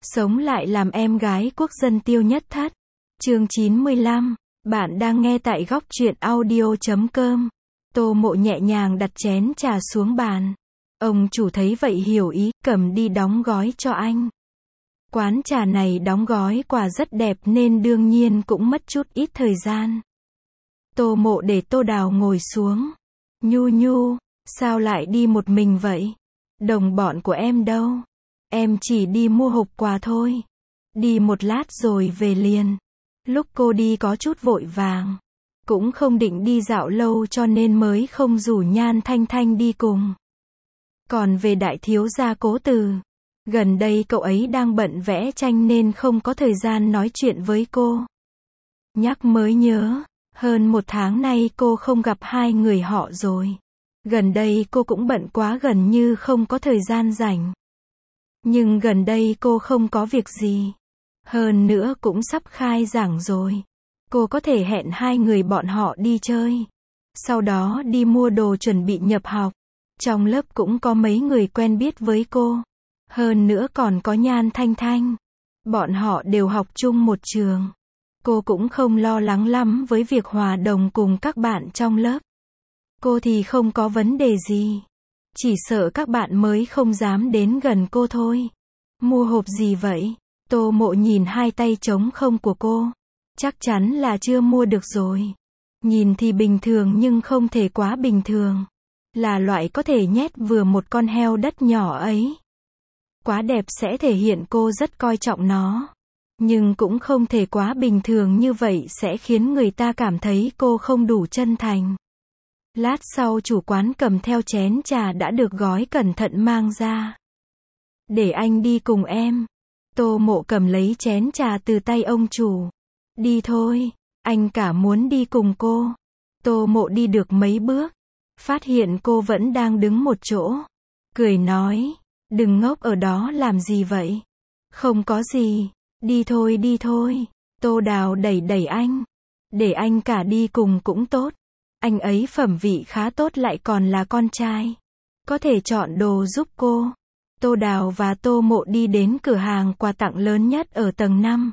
Sống lại làm em gái quốc dân Tiêu Nhất Thất. Chương 95. Bạn đang nghe tại góc truyện audio.com. Tô Mộ nhẹ nhàng đặt chén trà xuống bàn. Ông chủ thấy vậy hiểu ý, cầm đi đóng gói cho anh. Quán trà này đóng gói quà rất đẹp nên đương nhiên cũng mất chút ít thời gian. Tô Mộ để Tô Đào ngồi xuống. Nhu Nhu, sao lại đi một mình vậy? Đồng bọn của em đâu? Em chỉ đi mua hộp quà thôi. Đi một lát rồi về liền. Lúc cô đi có chút vội vàng. Cũng không định đi dạo lâu cho nên mới không rủ Nhan Thanh Thanh đi cùng. Còn về đại thiếu gia Cố Từ, gần đây cậu ấy đang bận vẽ tranh nên không có thời gian nói chuyện với cô. Nhắc mới nhớ, hơn một tháng nay cô không gặp hai người họ rồi. Gần đây cô cũng bận quá gần như không có thời gian rảnh. Nhưng gần đây cô không có việc gì. Hơn nữa cũng sắp khai giảng rồi. Cô có thể hẹn hai người bọn họ đi chơi. Sau đó đi mua đồ chuẩn bị nhập học. Trong lớp cũng có mấy người quen biết với cô. Hơn nữa còn có Nhan Thanh Thanh. Bọn họ đều học chung một trường. Cô cũng không lo lắng lắm với việc hòa đồng cùng các bạn trong lớp. Cô thì không có vấn đề gì. Chỉ sợ các bạn mới không dám đến gần cô thôi. Mua hộp gì vậy? Tô Mộ nhìn hai tay trống không của cô. Chắc chắn là chưa mua được rồi. Nhìn thì bình thường nhưng không thể quá bình thường. Là loại có thể nhét vừa một con heo đất nhỏ ấy. Quá đẹp sẽ thể hiện cô rất coi trọng nó. Nhưng cũng không thể quá bình thường như vậy sẽ khiến người ta cảm thấy cô không đủ chân thành. Lát sau chủ quán cầm theo chén trà đã được gói cẩn thận mang ra. Để anh đi cùng em. Tô Mộ cầm lấy chén trà từ tay ông chủ. Đi thôi, anh cả muốn đi cùng cô. Tô Mộ đi được mấy bước. Phát hiện cô vẫn đang đứng một chỗ. Cười nói, đừng ngốc ở đó làm gì vậy? Không có gì, đi thôi đi thôi. Tô Đào đẩy đẩy anh. Để anh cả đi cùng cũng tốt. Anh ấy phẩm vị khá tốt lại còn là con trai. Có thể chọn đồ giúp cô. Tô Đào và Tô Mộ đi đến cửa hàng quà tặng lớn nhất ở tầng 5.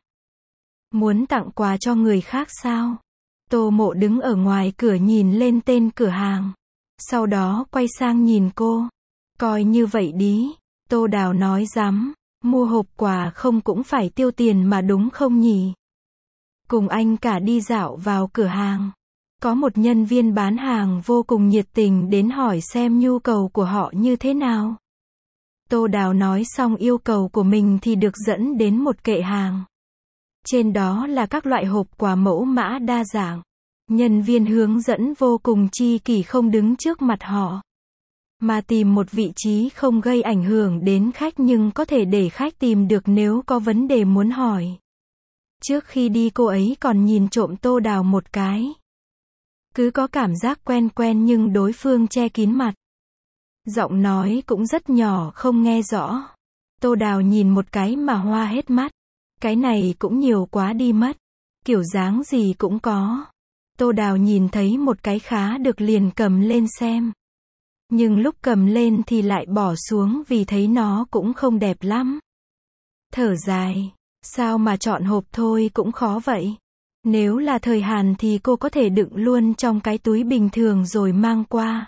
Muốn tặng quà cho người khác sao? Tô Mộ đứng ở ngoài cửa nhìn lên tên cửa hàng. Sau đó quay sang nhìn cô. Coi như vậy đi. Tô Đào nói dám. Mua hộp quà không cũng phải tiêu tiền mà đúng không nhỉ? Cùng anh cả đi dạo vào cửa hàng. Có một nhân viên bán hàng vô cùng nhiệt tình đến hỏi xem nhu cầu của họ như thế nào. Tô Đào nói xong yêu cầu của mình thì được dẫn đến một kệ hàng. Trên đó là các loại hộp quà mẫu mã đa dạng. Nhân viên hướng dẫn vô cùng chi kỷ không đứng trước mặt họ. Mà tìm một vị trí không gây ảnh hưởng đến khách nhưng có thể để khách tìm được nếu có vấn đề muốn hỏi. Trước khi đi cô ấy còn nhìn trộm Tô Đào một cái. Cứ có cảm giác quen quen nhưng đối phương che kín mặt. Giọng nói cũng rất nhỏ không nghe rõ. Tô Đào nhìn một cái mà hoa hết mắt. Cái này cũng nhiều quá đi mất. Kiểu dáng gì cũng có. Tô Đào nhìn thấy một cái khá được liền cầm lên xem. Nhưng lúc cầm lên thì lại bỏ xuống vì thấy nó cũng không đẹp lắm. Thở dài. Sao mà chọn hộp thôi cũng khó vậy. Nếu là thời Hàn thì cô có thể đựng luôn trong cái túi bình thường rồi mang qua.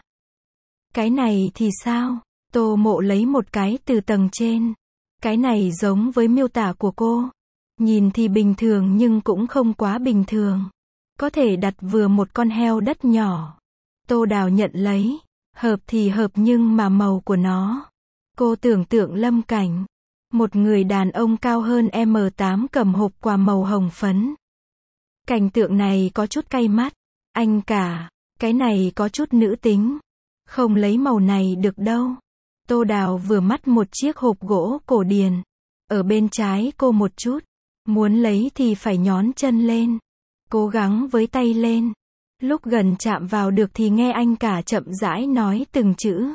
Cái này thì sao? Tô Mộ lấy một cái từ tầng trên. Cái này giống với miêu tả của cô. Nhìn thì bình thường nhưng cũng không quá bình thường. Có thể đặt vừa một con heo đất nhỏ. Tô Đào nhận lấy. Hợp thì hợp nhưng mà màu của nó. Cô tưởng tượng Lâm Cảnh. Một người đàn ông cao hơn M8 cầm hộp quà màu hồng phấn. Cảnh tượng này có chút cay mắt. Anh cả, cái này có chút nữ tính. Không lấy màu này được đâu. Tô Đào vừa mắt một chiếc hộp gỗ cổ điển. Ở bên trái cô một chút. Muốn lấy thì phải nhón chân lên. Cố gắng với tay lên. Lúc gần chạm vào được thì nghe anh cả chậm rãi nói từng chữ.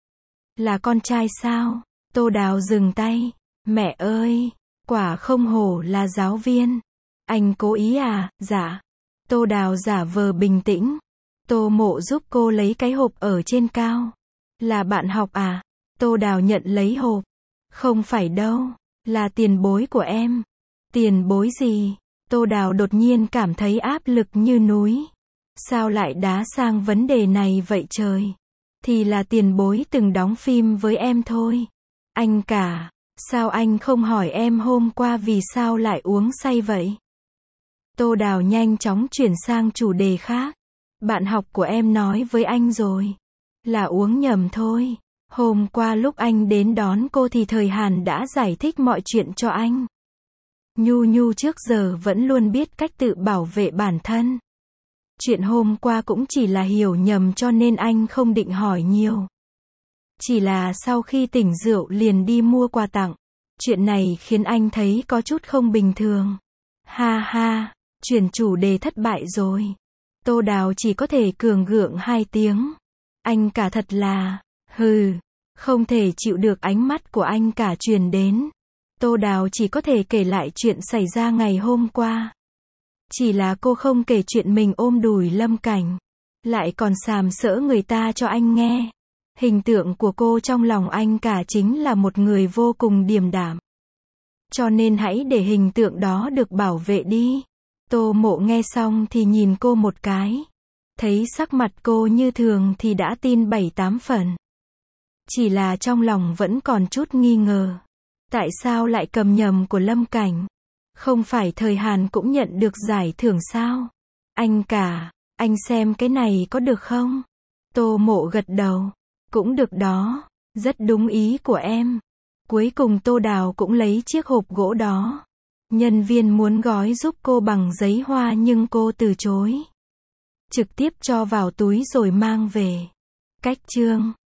Là con trai sao? Tô Đào dừng tay. Mẹ ơi, quả không hổ là giáo viên. Anh cố ý à? Dạ. Tô Đào giả vờ bình tĩnh. Tô Mộ giúp cô lấy cái hộp ở trên cao. Là bạn học à? Tô Đào nhận lấy hộp. Không phải đâu. Là tiền bối của em. Tiền bối gì? Tô Đào đột nhiên cảm thấy áp lực như núi. Sao lại đá sang vấn đề này vậy trời? Thì là tiền bối từng đóng phim với em thôi. Anh cả, sao anh không hỏi em hôm qua vì sao lại uống say vậy? Tô Đào nhanh chóng chuyển sang chủ đề khác. Bạn học của em nói với anh rồi. Là uống nhầm thôi. Hôm qua lúc anh đến đón cô thì Thời Hàn đã giải thích mọi chuyện cho anh. Nhu Nhu trước giờ vẫn luôn biết cách tự bảo vệ bản thân. Chuyện hôm qua cũng chỉ là hiểu nhầm cho nên anh không định hỏi nhiều. Chỉ là sau khi tỉnh rượu liền đi mua quà tặng. Chuyện này khiến anh thấy có chút không bình thường. Ha ha, chuyển chủ đề thất bại rồi. Tô Đào chỉ có thể cường gượng 2 tiếng. Anh cả thật là, hừ, không thể chịu được ánh mắt của anh cả truyền đến. Tô Đào chỉ có thể kể lại chuyện xảy ra ngày hôm qua. Chỉ là cô không kể chuyện mình ôm đùi Lâm Cảnh. Lại còn sàm sỡ người ta cho anh nghe. Hình tượng của cô trong lòng anh cả chính là một người vô cùng điềm đạm. Cho nên hãy để hình tượng đó được bảo vệ đi. Tô Mộ nghe xong thì nhìn cô một cái. Thấy sắc mặt cô như thường thì đã tin 7-8 phần. Chỉ là trong lòng vẫn còn chút nghi ngờ. Tại sao lại cầm nhầm của Lâm Cảnh? Không phải Thời Hàn cũng nhận được giải thưởng sao? Anh cả, anh xem cái này có được không? Tô Mộ gật đầu. Cũng được đó, rất đúng ý của em. Cuối cùng Tô Đào cũng lấy chiếc hộp gỗ đó. Nhân viên muốn gói giúp cô bằng giấy hoa nhưng cô từ chối. Trực tiếp cho vào túi rồi mang về. Cách chương